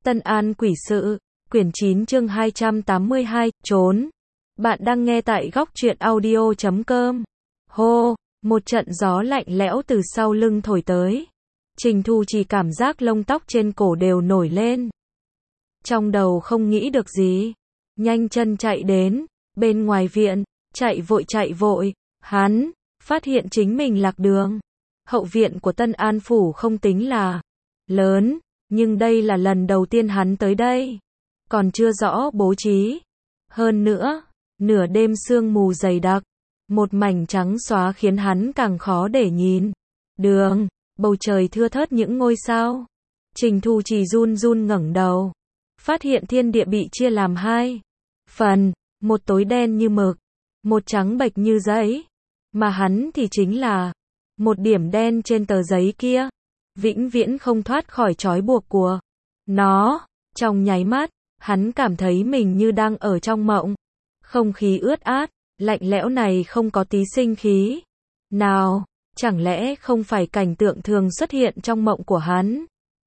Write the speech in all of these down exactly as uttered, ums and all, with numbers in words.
Tân An quỷ sự, quyển chín chương hai trăm tám mươi hai, trốn. Bạn đang nghe tại góc truyện audio chấm com. Hô, một trận gió lạnh lẽo từ sau lưng thổi tới. Trình Thu chỉ cảm giác lông tóc trên cổ đều nổi lên. Trong đầu không nghĩ được gì. Nhanh chân chạy đến, bên ngoài viện, chạy vội chạy vội. Hắn, phát hiện chính mình lạc đường. Hậu viện của Tân An Phủ không tính là lớn, nhưng đây là lần đầu tiên hắn tới đây. Còn chưa rõ bố trí. Hơn nữa, nửa đêm sương mù dày đặc, một mảnh trắng xóa khiến hắn càng khó để nhìn. Đường, bầu trời thưa thớt những ngôi sao. Trình Thu chỉ run run ngẩng đầu. Phát hiện thiên địa bị chia làm hai phần, một tối đen như mực, một trắng bệch như giấy. Mà hắn thì chính là một điểm đen trên tờ giấy kia, vĩnh viễn không thoát khỏi trói buộc của nó. Trong nháy mắt, hắn cảm thấy mình như đang ở trong mộng. Không khí ướt át, lạnh lẽo này không có tí sinh khí nào, chẳng lẽ không phải cảnh tượng thường xuất hiện trong mộng của hắn?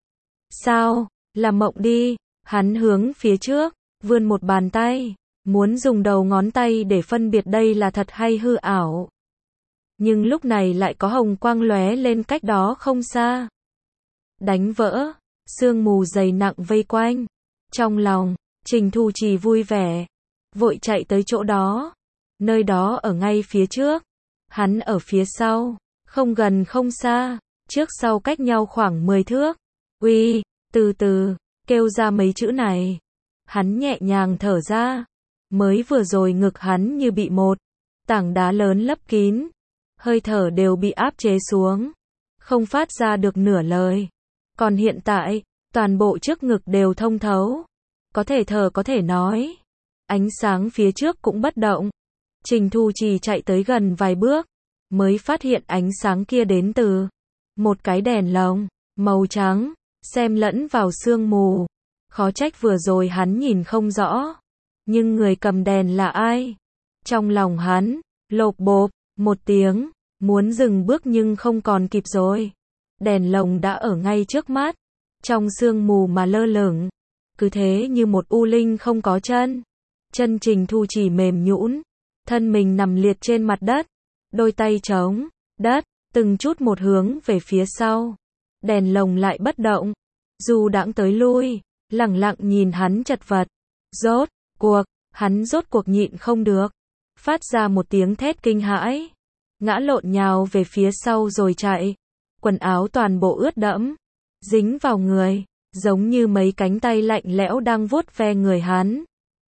Sao, là mộng đi, hắn hướng phía trước, vươn một bàn tay, muốn dùng đầu ngón tay để phân biệt đây là thật hay hư ảo. Nhưng lúc này lại có hồng quang lóe lên cách đó không xa. Đánh vỡ, sương mù dày nặng vây quanh. Trong lòng, Trình Thu Trì vui vẻ, vội chạy tới chỗ đó. Nơi đó ở ngay phía trước, hắn ở phía sau, không gần không xa, trước sau cách nhau khoảng mười thước. Uy, từ từ, kêu ra mấy chữ này. Hắn nhẹ nhàng thở ra. Mới vừa rồi ngực hắn như bị một tảng đá lớn lấp kín. Hơi thở đều bị áp chế xuống, không phát ra được nửa lời. Còn hiện tại, toàn bộ trước ngực đều thông thấu, có thể thở có thể nói. Ánh sáng phía trước cũng bất động. Trình Thu Trì chạy tới gần vài bước, mới phát hiện ánh sáng kia đến từ một cái đèn lồng màu trắng, xem lẫn vào sương mù. Khó trách vừa rồi hắn nhìn không rõ, nhưng người cầm đèn là ai? Trong lòng hắn lộp bộp một tiếng, muốn dừng bước nhưng không còn kịp rồi. Đèn lồng đã ở ngay trước mắt, trong sương mù mà lơ lửng, cứ thế như một u linh không có chân. Chân Trình Thu chỉ mềm nhũn, thân mình nằm liệt trên mặt đất, đôi tay chống đất, từng chút một hướng về phía sau. Đèn lồng lại bất động, dù đãng tới lui, lẳng lặng nhìn hắn chật vật. Rốt cuộc, hắn rốt cuộc nhịn không được, phát ra một tiếng thét kinh hãi, ngã lộn nhào về phía sau rồi chạy. Quần áo toàn bộ ướt đẫm, dính vào người, giống như mấy cánh tay lạnh lẽo đang vuốt ve người hắn.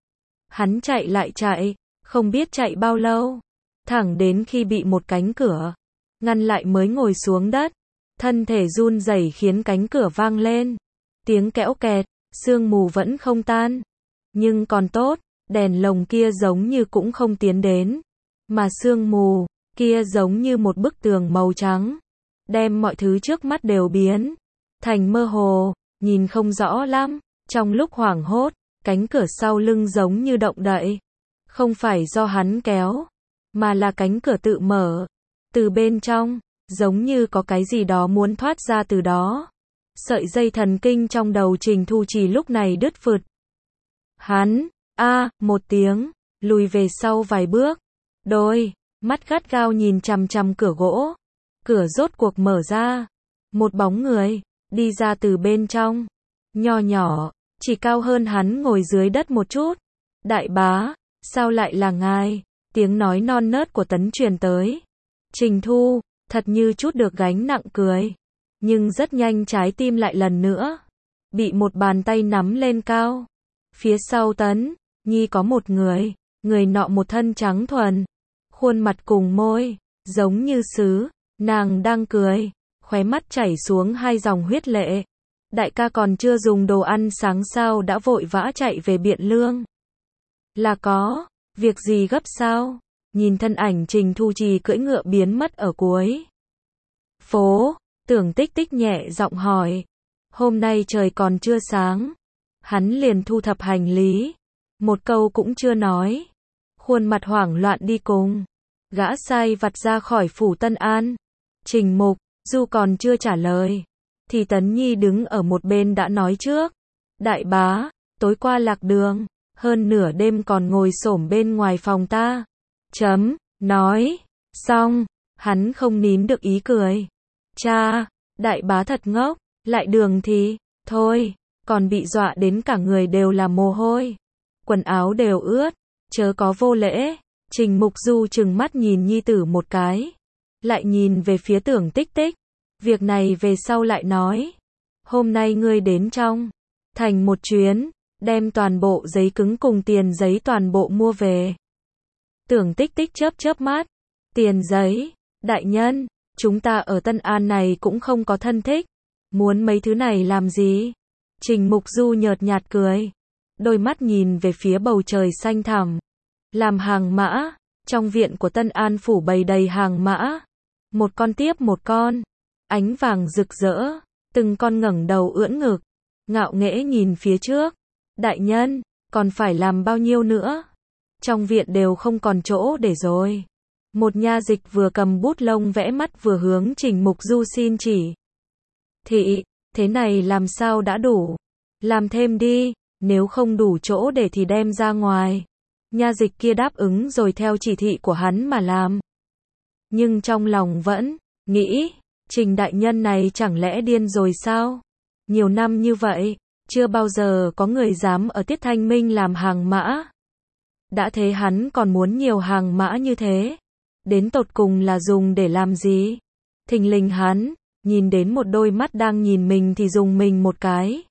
Hắn chạy lại chạy, không biết chạy bao lâu, thẳng đến khi bị một cánh cửa ngăn lại mới ngồi xuống đất. Thân thể run rẩy khiến cánh cửa vang lên, tiếng kẽo kẹt, sương mù vẫn không tan. Nhưng còn tốt, đèn lồng kia giống như cũng không tiến đến, mà sương mù kia giống như một bức tường màu trắng, đem mọi thứ trước mắt đều biến thành mơ hồ, nhìn không rõ lắm. Trong lúc hoảng hốt, cánh cửa sau lưng giống như động đậy, không phải do hắn kéo, mà là cánh cửa tự mở. Từ bên trong, giống như có cái gì đó muốn thoát ra từ đó. Sợi dây thần kinh trong đầu Trình Thu Trì lúc này đứt phượt. Hắn, a, một tiếng, lùi về sau vài bước, đôi mắt gắt gao nhìn chằm chằm cửa gỗ. Cửa rốt cuộc mở ra, một bóng người đi ra từ bên trong, nho nhỏ, chỉ cao hơn hắn ngồi dưới đất một chút. Đại bá, sao lại là ngài? Tiếng nói non nớt của Tấn truyền tới. Trình Thu thật như chút được gánh nặng cười, nhưng rất nhanh trái tim lại lần nữa bị một bàn tay nắm lên cao. Phía sau Tấn Nhi có một người, người nọ một thân trắng thuần, khuôn mặt cùng môi giống như sứ, nàng đang cười, khóe mắt chảy xuống hai dòng huyết lệ. Đại ca còn chưa dùng đồ ăn sáng sao đã vội vã chạy về Biện Lương? Là có việc gì gấp sao? Nhìn thân ảnh Trình Thu Trì cưỡi ngựa biến mất ở cuối phố, Tưởng Tích Tích nhẹ giọng hỏi. Hôm nay trời còn chưa sáng, hắn liền thu thập hành lý, một câu cũng chưa nói, khuôn mặt hoảng loạn đi cùng gã sai vặt ra khỏi phủ Tân An. Trình Mục Du còn chưa trả lời, thì Tấn Nhi đứng ở một bên đã nói trước. Đại bá, tối qua lạc đường, hơn nửa đêm còn ngồi xổm bên ngoài phòng ta. Chấm, nói, xong, hắn không nín được ý cười. Cha, đại bá thật ngốc, lại đường thì, thôi, còn bị dọa đến cả người đều là mồ hôi. Quần áo đều ướt, chớ có vô lễ. Trình Mục Du trừng mắt nhìn nhi tử một cái. Lại nhìn về phía Tưởng Tích Tích. Việc này về sau lại nói. Hôm nay ngươi đến trong thành một chuyến, đem toàn bộ giấy cứng cùng tiền giấy toàn bộ mua về. Tưởng Tích Tích chớp chớp mắt. Tiền giấy, đại nhân, chúng ta ở Tân An này cũng không có thân thích. Muốn mấy thứ này làm gì? Trình Mục Du nhợt nhạt cười. Đôi mắt nhìn về phía bầu trời xanh thẳm. Làm hàng mã, trong viện của Tân An phủ bày đầy hàng mã. Một con tiếp một con, ánh vàng rực rỡ, từng con ngẩng đầu ưỡn ngực, ngạo nghễ nhìn phía trước. Đại nhân, còn phải làm bao nhiêu nữa? Trong viện đều không còn chỗ để rồi. Một nha dịch vừa cầm bút lông vẽ mắt vừa hướng Trình Mục Du xin chỉ. Thị, thế này làm sao đã đủ? Làm thêm đi, nếu không đủ chỗ để thì đem ra ngoài. Nha dịch kia đáp ứng rồi theo chỉ thị của hắn mà làm. Nhưng trong lòng vẫn nghĩ, Trình đại nhân này chẳng lẽ điên rồi sao? Nhiều năm như vậy, chưa bao giờ có người dám ở Tiết Thanh Minh làm hàng mã. Đã thế hắn còn muốn nhiều hàng mã như thế. Đến tột cùng là dùng để làm gì? Thình lình hắn, nhìn đến một đôi mắt đang nhìn mình thì dùng mình một cái.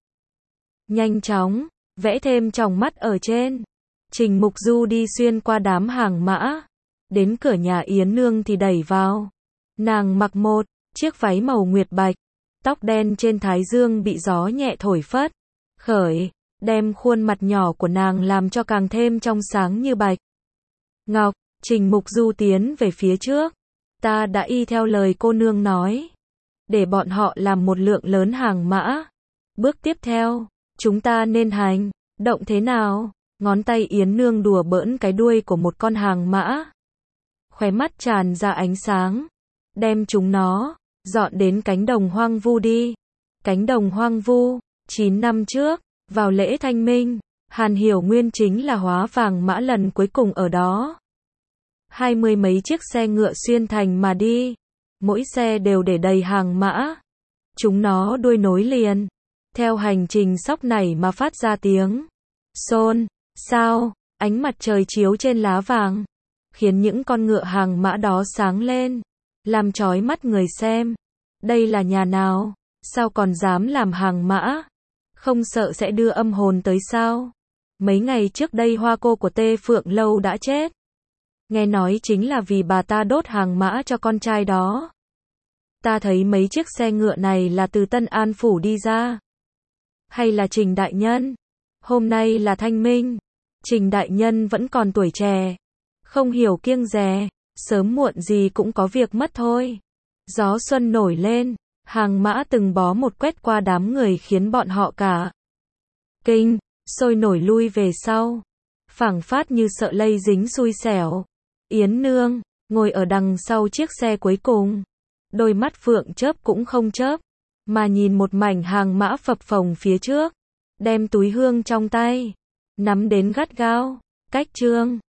Nhanh chóng, vẽ thêm tròng mắt ở trên. Trình Mục Du đi xuyên qua đám hàng mã. Đến cửa nhà Yến Nương thì đẩy vào. Nàng mặc một chiếc váy màu nguyệt bạch. Tóc đen trên thái dương bị gió nhẹ thổi phất khởi, đem khuôn mặt nhỏ của nàng làm cho càng thêm trong sáng như bạch ngọc. Trình Mục Du tiến về phía trước. Ta đã y theo lời cô nương nói. Để bọn họ làm một lượng lớn hàng mã. Bước tiếp theo, chúng ta nên hành động thế nào? Ngón tay Yến Nương đùa bỡn cái đuôi của một con hàng mã. Khóe mắt tràn ra ánh sáng. Đem chúng nó dọn đến cánh đồng hoang vu đi. Cánh đồng hoang vu, chín năm trước, vào lễ Thanh Minh, Hàn Hiểu Nguyên chính là hóa vàng mã lần cuối cùng ở đó. Hai mươi mấy chiếc xe ngựa xuyên thành mà đi. Mỗi xe đều để đầy hàng mã. Chúng nó đuôi nối liền. Theo hành trình sóc nảy mà phát ra tiếng xôn xao, ánh mặt trời chiếu trên lá vàng. Khiến những con ngựa hàng mã đó sáng lên. Làm chói mắt người xem. Đây là nhà nào? Sao còn dám làm hàng mã? Không sợ sẽ đưa âm hồn tới sao? Mấy ngày trước đây hoa cô của Tê Phượng Lâu đã chết. Nghe nói chính là vì bà ta đốt hàng mã cho con trai đó. Ta thấy mấy chiếc xe ngựa này là từ Tân An Phủ đi ra. Hay là Trình đại nhân? Hôm nay là Thanh Minh. Trình đại nhân vẫn còn tuổi trẻ. Không hiểu kiêng dè. Sớm muộn gì cũng có việc mất thôi. Gió xuân nổi lên. Hàng mã từng bó một quét qua đám người khiến bọn họ cả kinh, sôi nổi lui về sau. Phảng phát như sợ lây dính xui xẻo. Yến Nương, ngồi ở đằng sau chiếc xe cuối cùng. Đôi mắt phượng chớp cũng không chớp. Mà nhìn một mảnh hàng mã phập phồng phía trước. Đem túi hương trong tay. Nắm đến gắt gao. Cách trương.